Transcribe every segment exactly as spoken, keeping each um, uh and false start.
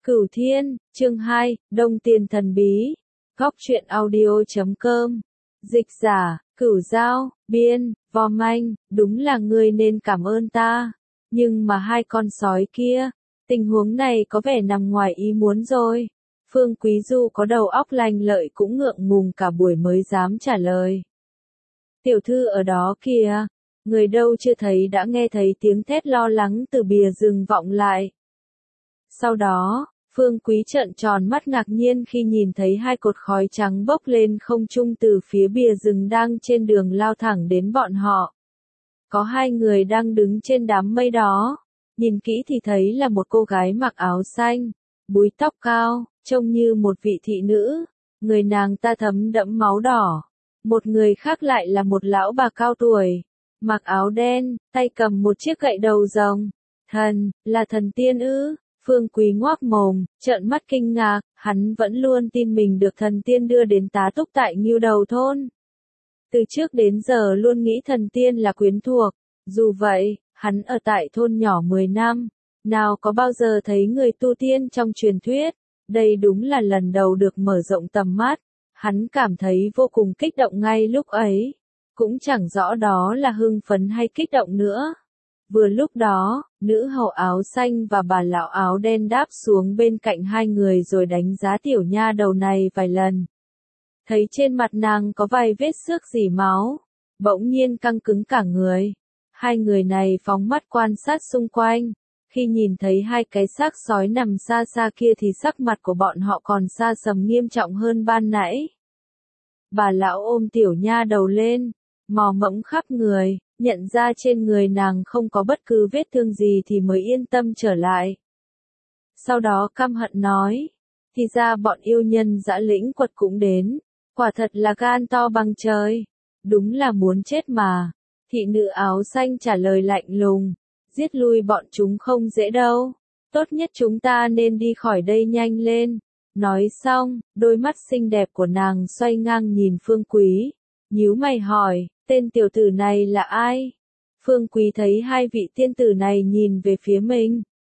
Cửu Thiên, chương hai, Đông Tiền Thần Bí, Góc truyện audio chấm com, dịch giả, Cửu Giao, biên, Vom Anh, đúng là ngươi nên cảm ơn ta, nhưng mà hai con sói kia, tình huống này có vẻ nằm ngoài ý muốn rồi. Phương Quý Du có đầu óc lanh lợi cũng ngượng ngùng cả buổi mới dám trả lời. Tiểu thư ở đó kìa, người đâu chưa thấy đã nghe thấy tiếng thét lo lắng từ bìa rừng vọng lại. Sau đó, Phương Quý trợn tròn mắt ngạc nhiên khi nhìn thấy hai cột khói trắng bốc lên không trung từ phía bìa rừng đang trên đường lao thẳng đến bọn họ. Có hai người đang đứng trên đám mây đó, nhìn kỹ thì thấy là một cô gái mặc áo xanh, búi tóc cao, trông như một vị thị nữ, người nàng ta thấm đẫm máu đỏ. Một người khác lại là một lão bà cao tuổi, mặc áo đen, tay cầm một chiếc gậy đầu rồng. Thần, là thần tiên ư? Phương Quý ngoác mồm, trợn mắt kinh ngạc, hắn vẫn luôn tin mình được thần tiên đưa đến tá túc tại Ngưu Đầu thôn. Từ trước đến giờ luôn nghĩ thần tiên là quyến thuộc, dù vậy, hắn ở tại thôn nhỏ mười năm, nào có bao giờ thấy người tu tiên trong truyền thuyết, đây đúng là lần đầu được mở rộng tầm mắt, hắn cảm thấy vô cùng kích động ngay lúc ấy, cũng chẳng rõ đó là hưng phấn hay kích động nữa. Vừa lúc đó, nữ hầu áo xanh và bà lão áo đen đáp xuống bên cạnh hai người rồi đánh giá tiểu nha đầu này vài lần. Thấy trên mặt nàng có vài vết xước rỉ máu, bỗng nhiên căng cứng cả người. Hai người này phóng mắt quan sát xung quanh, khi nhìn thấy hai cái xác sói nằm xa xa kia thì sắc mặt của bọn họ còn xa sầm nghiêm trọng hơn ban nãy. Bà lão ôm tiểu nha đầu lên, mò mẫm khắp người, nhận ra trên người nàng không có bất cứ vết thương gì thì mới yên tâm trở lại. Sau đó căm hận nói, thì ra bọn yêu nhân dã lĩnh quật cũng đến, quả thật là gan to bằng trời, đúng là muốn chết mà. Thị nữ áo xanh trả lời lạnh lùng, giết lui bọn chúng không dễ đâu, tốt nhất chúng ta nên đi khỏi đây nhanh lên. Nói xong, đôi mắt xinh đẹp của nàng xoay ngang nhìn Phương Quý, nhíu mày hỏi, tên tiểu tử này là ai? Phương Quý thấy hai vị tiên tử này nhìn về phía mình.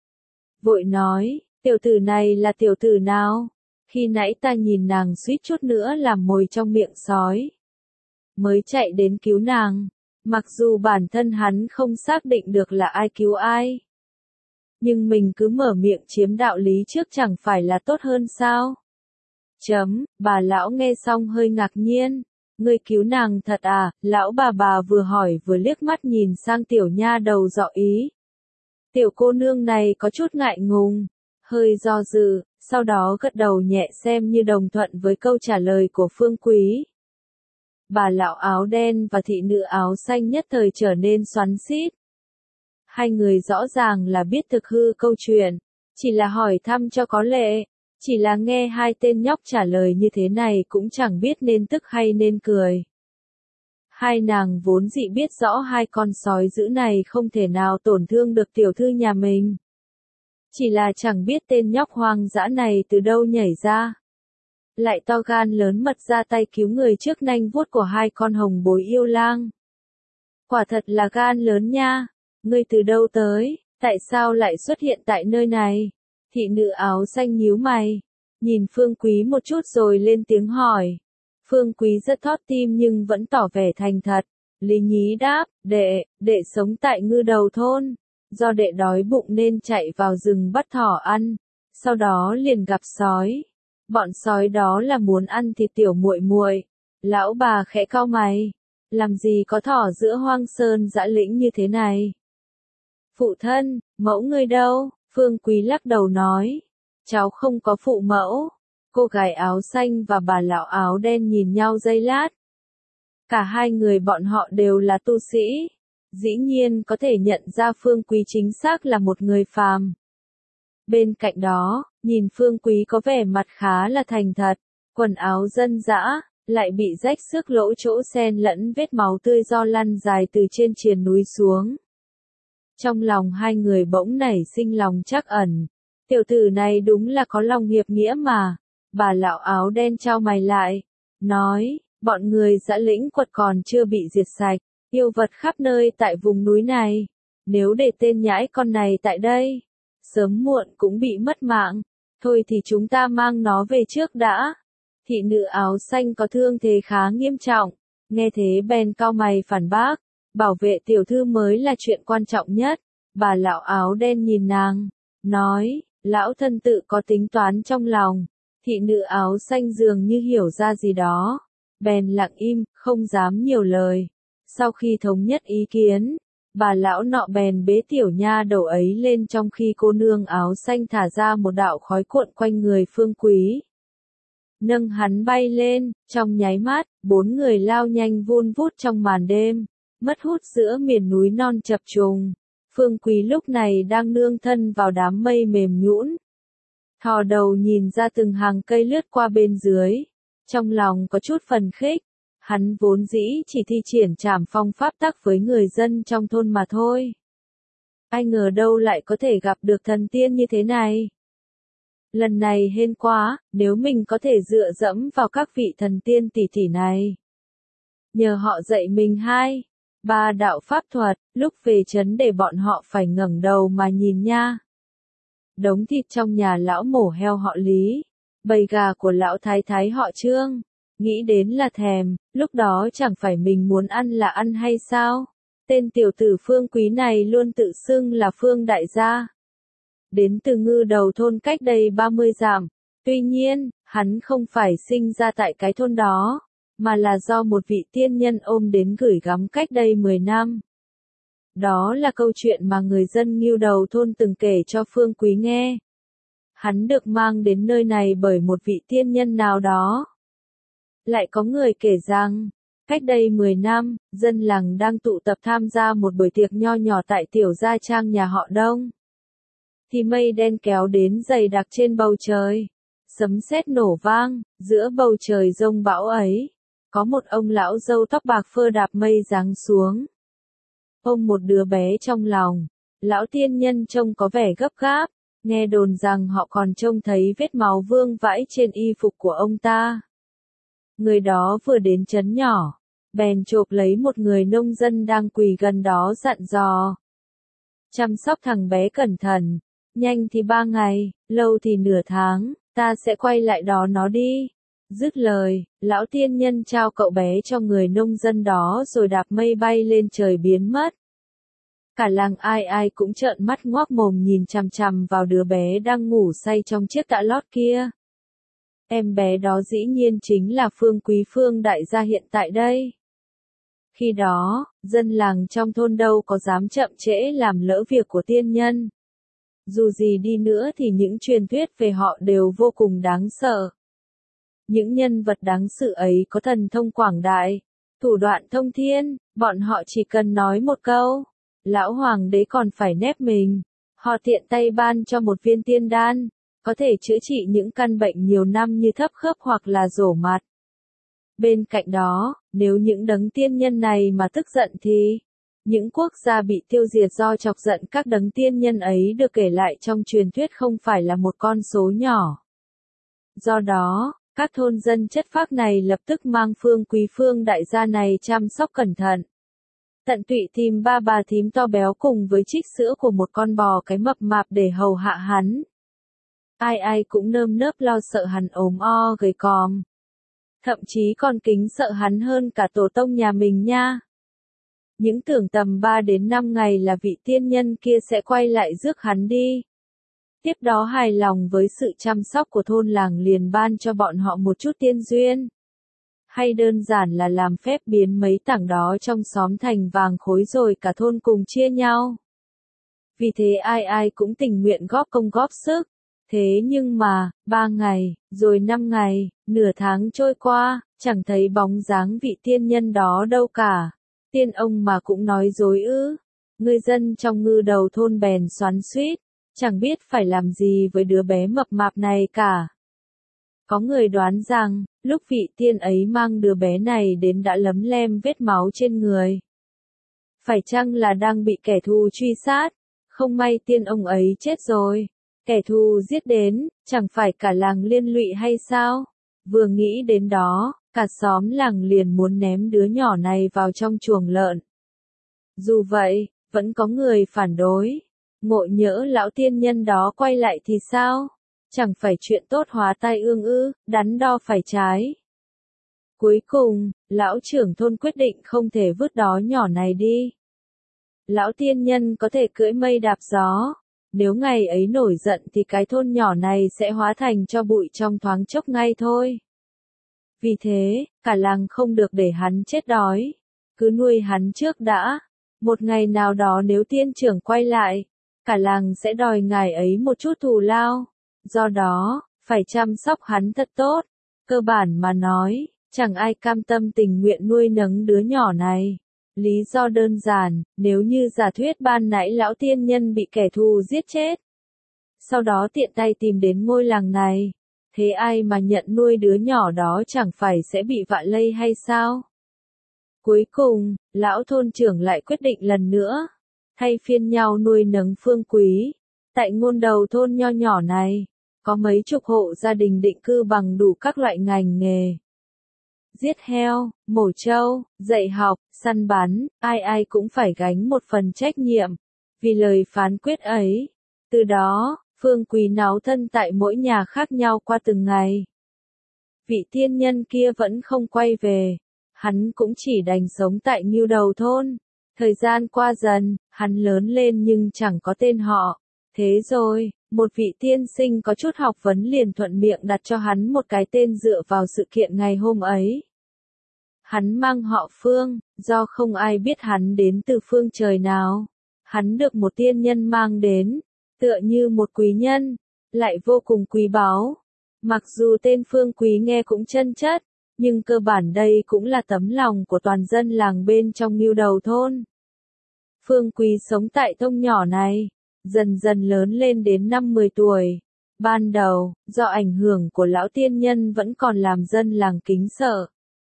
Vội nói, tiểu tử này là tiểu tử nào? Khi nãy ta nhìn nàng suýt chút nữa làm mồi trong miệng sói. Mới chạy đến cứu nàng, mặc dù bản thân hắn không xác định được là ai cứu ai. Nhưng mình cứ mở miệng chiếm đạo lý trước chẳng phải là tốt hơn sao? Chấm, bà lão nghe xong hơi ngạc nhiên. Ngươi cứu nàng thật à? Lão bà bà vừa hỏi vừa liếc mắt nhìn sang tiểu nha đầu dọ ý. Tiểu cô nương này có chút ngại ngùng, hơi do dự, sau đó gật đầu nhẹ xem như đồng thuận với câu trả lời của Phương Quý. Bà lão áo đen và thị nữ áo xanh nhất thời trở nên xoắn xít. Hai người rõ ràng là biết thực hư câu chuyện, chỉ là hỏi thăm cho có lệ, chỉ là nghe hai tên nhóc trả lời như thế này cũng chẳng biết nên tức hay nên cười. Hai nàng vốn dĩ biết rõ hai con sói dữ này không thể nào tổn thương được tiểu thư nhà mình. Chỉ là chẳng biết tên nhóc hoang dã này từ đâu nhảy ra. Lại to gan lớn mật ra tay cứu người trước nanh vuốt của hai con hồng bối yêu lang. Quả thật là gan lớn nha, ngươi từ đâu tới, tại sao lại xuất hiện tại nơi này? Thị nữ áo xanh nhíu mày, nhìn Phương Quý một chút rồi lên tiếng hỏi. Phương Quý rất thót tim nhưng vẫn tỏ vẻ thành thật. Lý Nhí đáp, đệ, đệ sống tại Ngưu Đầu thôn, do đệ đói bụng nên chạy vào rừng bắt thỏ ăn, sau đó liền gặp sói. Bọn sói đó là muốn ăn thịt tiểu muội muội. Lão bà khẽ cau mày, làm gì có thỏ giữa hoang sơn dã lĩnh như thế này? Phụ thân, mẫu ngươi đâu? Phương Quý lắc đầu nói, cháu không có phụ mẫu. Cô gái áo xanh và bà lão áo đen nhìn nhau giây lát. Cả hai người bọn họ đều là tu sĩ, dĩ nhiên có thể nhận ra Phương Quý chính xác là một người phàm. Bên cạnh đó, nhìn Phương Quý có vẻ mặt khá là thành thật, quần áo dân dã, lại bị rách xước lỗ chỗ xen lẫn vết máu tươi do lăn dài từ trên triền núi xuống. Trong lòng hai người bỗng nảy sinh lòng trắc ẩn, tiểu tử này đúng là có lòng hiệp nghĩa mà. Bà lão áo đen chau mày lại, nói, bọn người dã lĩnh quật còn chưa bị diệt sạch, yêu vật khắp nơi tại vùng núi này, nếu để tên nhãi con này tại đây, sớm muộn cũng bị mất mạng. Thôi thì chúng ta mang nó về trước đã. Thị nữ áo xanh có thương thế khá nghiêm trọng, nghe thế bèn cau mày phản bác, bảo vệ tiểu thư mới là chuyện quan trọng nhất. Bà lão áo đen nhìn nàng, nói, lão thân tự có tính toán trong lòng. Thị nữ áo xanh dường như hiểu ra gì đó, bèn lặng im, không dám nhiều lời. Sau khi thống nhất ý kiến, bà lão nọ bèn bế tiểu nha đầu ấy lên trong khi cô nương áo xanh thả ra một đạo khói cuộn quanh người Phương Quý. Nâng hắn bay lên, trong nháy mắt, bốn người lao nhanh vun vút trong màn đêm, mất hút giữa miền núi non chập trùng. Phương Quý lúc này đang nương thân vào đám mây mềm nhũn, thò đầu nhìn ra từng hàng cây lướt qua bên dưới, trong lòng có chút phần khích. Hắn vốn dĩ chỉ thi triển trảm phong pháp tắc với người dân trong thôn mà thôi. Ai ngờ đâu lại có thể gặp được thần tiên như thế này. Lần này hên quá, nếu mình có thể dựa dẫm vào các vị thần tiên tỷ tỷ này. Nhờ họ dạy mình hai, ba đạo pháp thuật, lúc về trấn để bọn họ phải ngẩng đầu mà nhìn nha. Đống thịt trong nhà lão mổ heo họ Lý, bầy gà của lão thái thái họ Trương. Nghĩ đến là thèm, lúc đó chẳng phải mình muốn ăn là ăn hay sao? Tên tiểu tử Phương Quý này luôn tự xưng là Phương đại gia. Đến từ Ngư Đầu thôn cách đây ba mươi dặm. Tuy nhiên, hắn không phải sinh ra tại cái thôn đó, mà là do một vị tiên nhân ôm đến gửi gắm cách đây mười năm. Đó là câu chuyện mà người dân Ngưu Đầu thôn từng kể cho Phương Quý nghe. Hắn được mang đến nơi này bởi một vị tiên nhân nào đó. Lại có người kể rằng, cách đây mười năm, dân làng đang tụ tập tham gia một buổi tiệc nho nhỏ tại tiểu gia trang nhà họ Đông. Thì mây đen kéo đến dày đặc trên bầu trời. Sấm sét nổ vang, giữa bầu trời giông bão ấy. Có một ông lão râu tóc bạc phơ đạp mây giáng xuống. Ôm một đứa bé trong lòng. Lão tiên nhân trông có vẻ gấp gáp. Nghe đồn rằng họ còn trông thấy vết máu vương vãi trên y phục của ông ta. Người đó vừa đến trấn nhỏ, bèn chộp lấy một người nông dân đang quỳ gần đó dặn dò. Chăm sóc thằng bé cẩn thận, nhanh thì ba ngày, lâu thì nửa tháng, ta sẽ quay lại đó nó đi. Dứt lời, lão tiên nhân trao cậu bé cho người nông dân đó rồi đạp mây bay lên trời biến mất. Cả làng ai ai cũng trợn mắt ngoác mồm nhìn chằm chằm vào đứa bé đang ngủ say trong chiếc tã lót kia. Em bé đó dĩ nhiên chính là Phương Quý Phương đại gia hiện tại đây. Khi đó, dân làng trong thôn đâu có dám chậm trễ làm lỡ việc của tiên nhân. Dù gì đi nữa thì những truyền thuyết về họ đều vô cùng đáng sợ. Những nhân vật đáng sợ ấy có thần thông quảng đại, thủ đoạn thông thiên, bọn họ chỉ cần nói một câu, lão hoàng đế còn phải nép mình. Họ tiện tay ban cho một viên tiên đan, có thể chữa trị những căn bệnh nhiều năm như thấp khớp hoặc là rổ mặt. Bên cạnh đó, nếu những đấng tiên nhân này mà tức giận thì, những quốc gia bị tiêu diệt do chọc giận các đấng tiên nhân ấy được kể lại trong truyền thuyết không phải là một con số nhỏ. Do đó, các thôn dân chất phác này lập tức mang Phương Quý Phương đại gia này chăm sóc cẩn thận. Tận tụy tìm ba bà thím to béo cùng với trích sữa của một con bò cái mập mạp để hầu hạ hắn. Ai ai cũng nơm nớp lo sợ hắn ốm o gầy còm. Thậm chí còn kính sợ hắn hơn cả tổ tông nhà mình nha. Những tưởng tầm ba đến năm ngày là vị tiên nhân kia sẽ quay lại rước hắn đi. Tiếp đó hài lòng với sự chăm sóc của thôn làng liền ban cho bọn họ một chút tiên duyên. Hay đơn giản là làm phép biến mấy tảng đó trong xóm thành vàng khối rồi cả thôn cùng chia nhau. Vì thế ai ai cũng tình nguyện góp công góp sức. Thế nhưng mà, ba ngày, rồi năm ngày, nửa tháng trôi qua, chẳng thấy bóng dáng vị tiên nhân đó đâu cả. Tiên ông mà cũng nói dối ư. Người dân trong Ngư Đầu thôn bèn xoắn xuýt, chẳng biết phải làm gì với đứa bé mập mạp này cả. Có người đoán rằng, lúc vị tiên ấy mang đứa bé này đến đã lấm lem vết máu trên người. Phải chăng là đang bị kẻ thù truy sát? Không may tiên ông ấy chết rồi. Kẻ thù giết đến, chẳng phải cả làng liên lụy hay sao? Vừa nghĩ đến đó, cả xóm làng liền muốn ném đứa nhỏ này vào trong chuồng lợn. Dù vậy, vẫn có người phản đối. Ngộ nhỡ lão tiên nhân đó quay lại thì sao? Chẳng phải chuyện tốt hóa tai ương ư, đắn đo phải trái. Cuối cùng, lão trưởng thôn quyết định không thể vứt đó nhỏ này đi. Lão tiên nhân có thể cưỡi mây đạp gió. Nếu ngày ấy nổi giận thì cái thôn nhỏ này sẽ hóa thành tro bụi trong thoáng chốc ngay thôi. Vì thế, cả làng không được để hắn chết đói. Cứ nuôi hắn trước đã. Một ngày nào đó nếu tiên trưởng quay lại, cả làng sẽ đòi ngài ấy một chút thù lao. Do đó, phải chăm sóc hắn thật tốt. Cơ bản mà nói, chẳng ai cam tâm tình nguyện nuôi nấng đứa nhỏ này. Lý do đơn giản, nếu như giả thuyết ban nãy lão tiên nhân bị kẻ thù giết chết. Sau đó tiện tay tìm đến ngôi làng này. Thế ai mà nhận nuôi đứa nhỏ đó chẳng phải sẽ bị vạ lây hay sao? Cuối cùng, lão thôn trưởng lại quyết định lần nữa. Thay phiên nhau nuôi nấng Phương Quý. Tại ngôn đầu thôn nho nhỏ này, có mấy chục hộ gia đình định cư bằng đủ các loại ngành nghề. Giết heo, mổ trâu, dạy học, săn bắn, ai ai cũng phải gánh một phần trách nhiệm. Vì lời phán quyết ấy, từ đó, Phương Quý náo thân tại mỗi nhà khác nhau qua từng ngày. Vị tiên nhân kia vẫn không quay về, hắn cũng chỉ đành sống tại Ngưu Đầu thôn. Thời gian qua dần, hắn lớn lên nhưng chẳng có tên họ. Thế rồi, một vị tiên sinh có chút học vấn liền thuận miệng đặt cho hắn một cái tên dựa vào sự kiện ngày hôm ấy. Hắn mang họ Phương, do không ai biết hắn đến từ phương trời nào. Hắn được một tiên nhân mang đến, tựa như một quý nhân, lại vô cùng quý báu. Mặc dù tên Phương Quý nghe cũng chân chất, nhưng cơ bản đây cũng là tấm lòng của toàn dân làng bên trong Ngưu Đầu thôn. Phương Quý sống tại thôn nhỏ này, dần dần lớn lên đến năm mười tuổi. Ban đầu, do ảnh hưởng của lão tiên nhân vẫn còn làm dân làng kính sợ.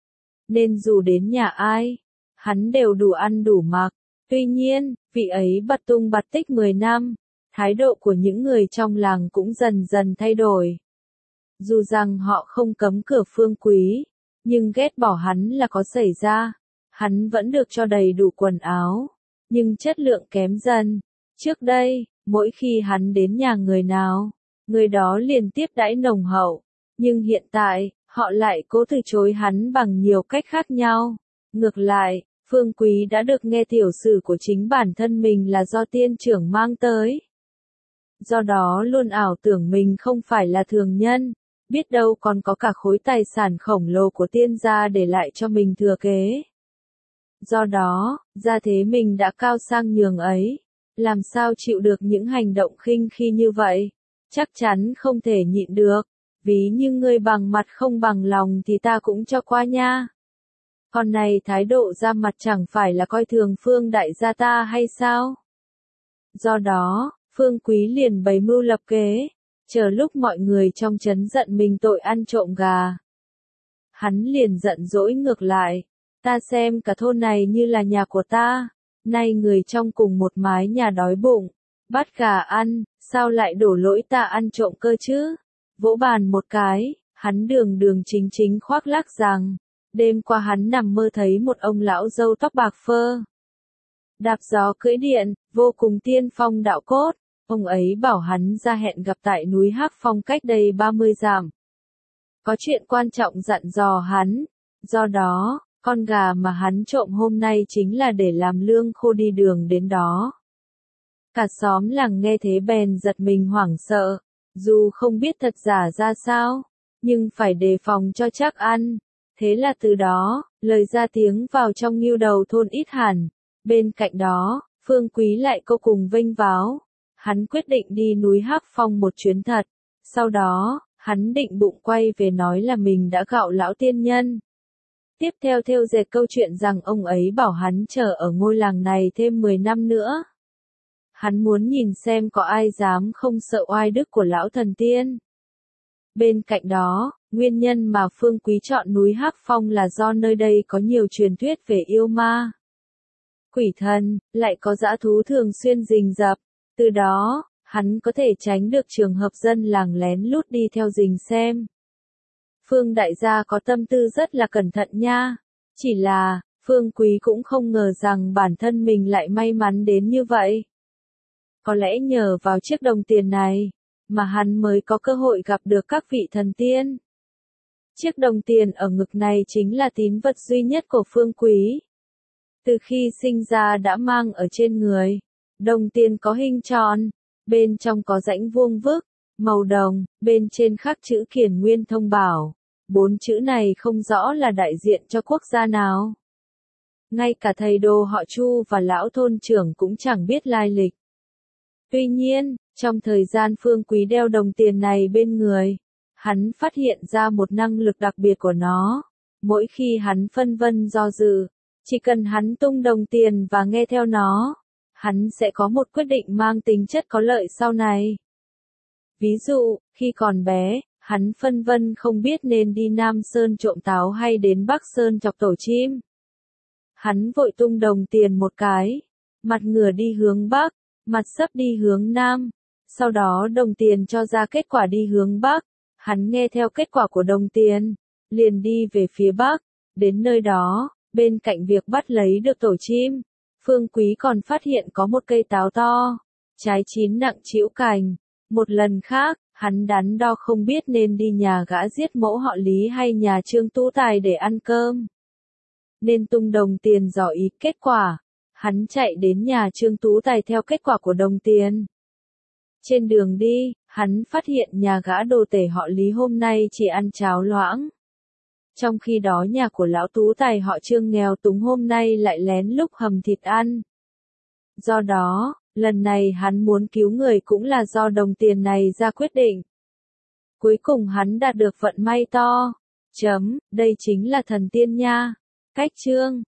Nên dù đến nhà ai, hắn đều đủ ăn đủ mặc. Tuy nhiên, vị ấy bật tung bật tích mười năm, thái độ của những người trong làng cũng dần dần thay đổi. Dù rằng họ không cấm cửa Phương Quý, nhưng ghét bỏ hắn là có xảy ra. Hắn vẫn được cho đầy đủ quần áo, nhưng chất lượng kém dần. Trước đây, mỗi khi hắn đến nhà người nào, người đó liền tiếp đãi nồng hậu. Nhưng hiện tại, họ lại cố từ chối hắn bằng nhiều cách khác nhau. Ngược lại, Phương Quý đã được nghe tiểu sử của chính bản thân mình là do tiên trưởng mang tới. Do đó luôn ảo tưởng mình không phải là thường nhân, biết đâu còn có cả khối tài sản khổng lồ của tiên gia để lại cho mình thừa kế. Do đó, gia thế mình đã cao sang nhường ấy, làm sao chịu được những hành động khinh khi như vậy, chắc chắn không thể nhịn được, ví như ngươi bằng mặt không bằng lòng thì ta cũng cho qua nha. Còn này thái độ ra mặt chẳng phải là coi thường Phương đại gia ta hay sao? Do đó, Phương Quý liền bày mưu lập kế, chờ lúc mọi người trong trấn giận mình tội ăn trộm gà. Hắn liền giận dỗi ngược lại, ta xem cả thôn này như là nhà của ta, nay người trong cùng một mái nhà đói bụng, bắt gà ăn, sao lại đổ lỗi ta ăn trộm cơ chứ? Vỗ bàn một cái, hắn đường đường chính chính khoác lác rằng, đêm qua hắn nằm mơ thấy một ông lão râu tóc bạc phơ. Đạp gió cưỡi điện, vô cùng tiên phong đạo cốt, ông ấy bảo hắn ra hẹn gặp tại núi Hắc Phong cách đây ba mươi dặm. Có chuyện quan trọng dặn dò hắn, do đó, con gà mà hắn trộm hôm nay chính là để làm lương khô đi đường đến đó. Cả xóm làng nghe thế bèn giật mình hoảng sợ, dù không biết thật giả ra sao, nhưng phải đề phòng cho chắc ăn. Thế là từ đó, lời ra tiếng vào trong Ngưu Đầu thôn ít hẳn. Bên cạnh đó, Phương Quý lại vô cùng vênh váo. Hắn quyết định đi núi Hắc Phong một chuyến thật. Sau đó, hắn định bụng quay về nói là mình đã gạo lão tiên nhân. Tiếp theo theo dệt câu chuyện rằng ông ấy bảo hắn chờ ở ngôi làng này thêm mười năm nữa. Hắn muốn nhìn xem có ai dám không sợ oai đức của lão thần tiên. Bên cạnh đó, nguyên nhân mà Phương Quý chọn núi Hắc Phong là do nơi đây có nhiều truyền thuyết về yêu ma, quỷ thần, lại có dã thú thường xuyên rình rập. Từ đó, hắn có thể tránh được trường hợp dân làng lén lút đi theo rình xem. Phương đại gia có tâm tư rất là cẩn thận nha. Chỉ là, Phương Quý cũng không ngờ rằng bản thân mình lại may mắn đến như vậy. Có lẽ nhờ vào chiếc đồng tiền này, mà hắn mới có cơ hội gặp được các vị thần tiên. Chiếc đồng tiền ở ngực này chính là tín vật duy nhất của Phương Quý. Từ khi sinh ra đã mang ở trên người. Đồng tiền có hình tròn, bên trong có rãnh vuông vức, màu đồng, bên trên khắc chữ Kiền Nguyên Thông Bảo. Bốn chữ này không rõ là đại diện cho quốc gia nào. Ngay cả thầy đồ họ Chu và lão thôn trưởng cũng chẳng biết lai lịch. Tuy nhiên, trong thời gian Phương Quý đeo đồng tiền này bên người, hắn phát hiện ra một năng lực đặc biệt của nó. Mỗi khi hắn phân vân do dự, chỉ cần hắn tung đồng tiền và nghe theo nó, hắn sẽ có một quyết định mang tính chất có lợi sau này. Ví dụ, khi còn bé, hắn phân vân không biết nên đi Nam Sơn trộm táo hay đến Bắc Sơn chọc tổ chim. Hắn vội tung đồng tiền một cái, mặt ngửa đi hướng Bắc, mặt sấp đi hướng Nam, sau đó đồng tiền cho ra kết quả đi hướng Bắc, hắn nghe theo kết quả của đồng tiền, liền đi về phía Bắc, đến nơi đó, bên cạnh việc bắt lấy được tổ chim, Phương Quý còn phát hiện có một cây táo to, trái chín nặng trĩu cành. Một lần khác, hắn đắn đo không biết nên đi nhà gã giết mẫu họ Lý hay nhà Trương Tú Tài để ăn cơm. Nên tung đồng tiền dò ý kết quả, hắn chạy đến nhà Trương Tú Tài theo kết quả của đồng tiền. Trên đường đi, hắn phát hiện nhà gã đồ tể họ Lý hôm nay chỉ ăn cháo loãng. Trong khi đó nhà của lão Tú Tài họ Trương nghèo túng hôm nay lại lén lút hầm thịt ăn. Do đó, lần này hắn muốn cứu người cũng là do đồng tiền này ra quyết định. Cuối cùng hắn đạt được vận may to. Chấm, đây chính là thần tiên nha. Cách chương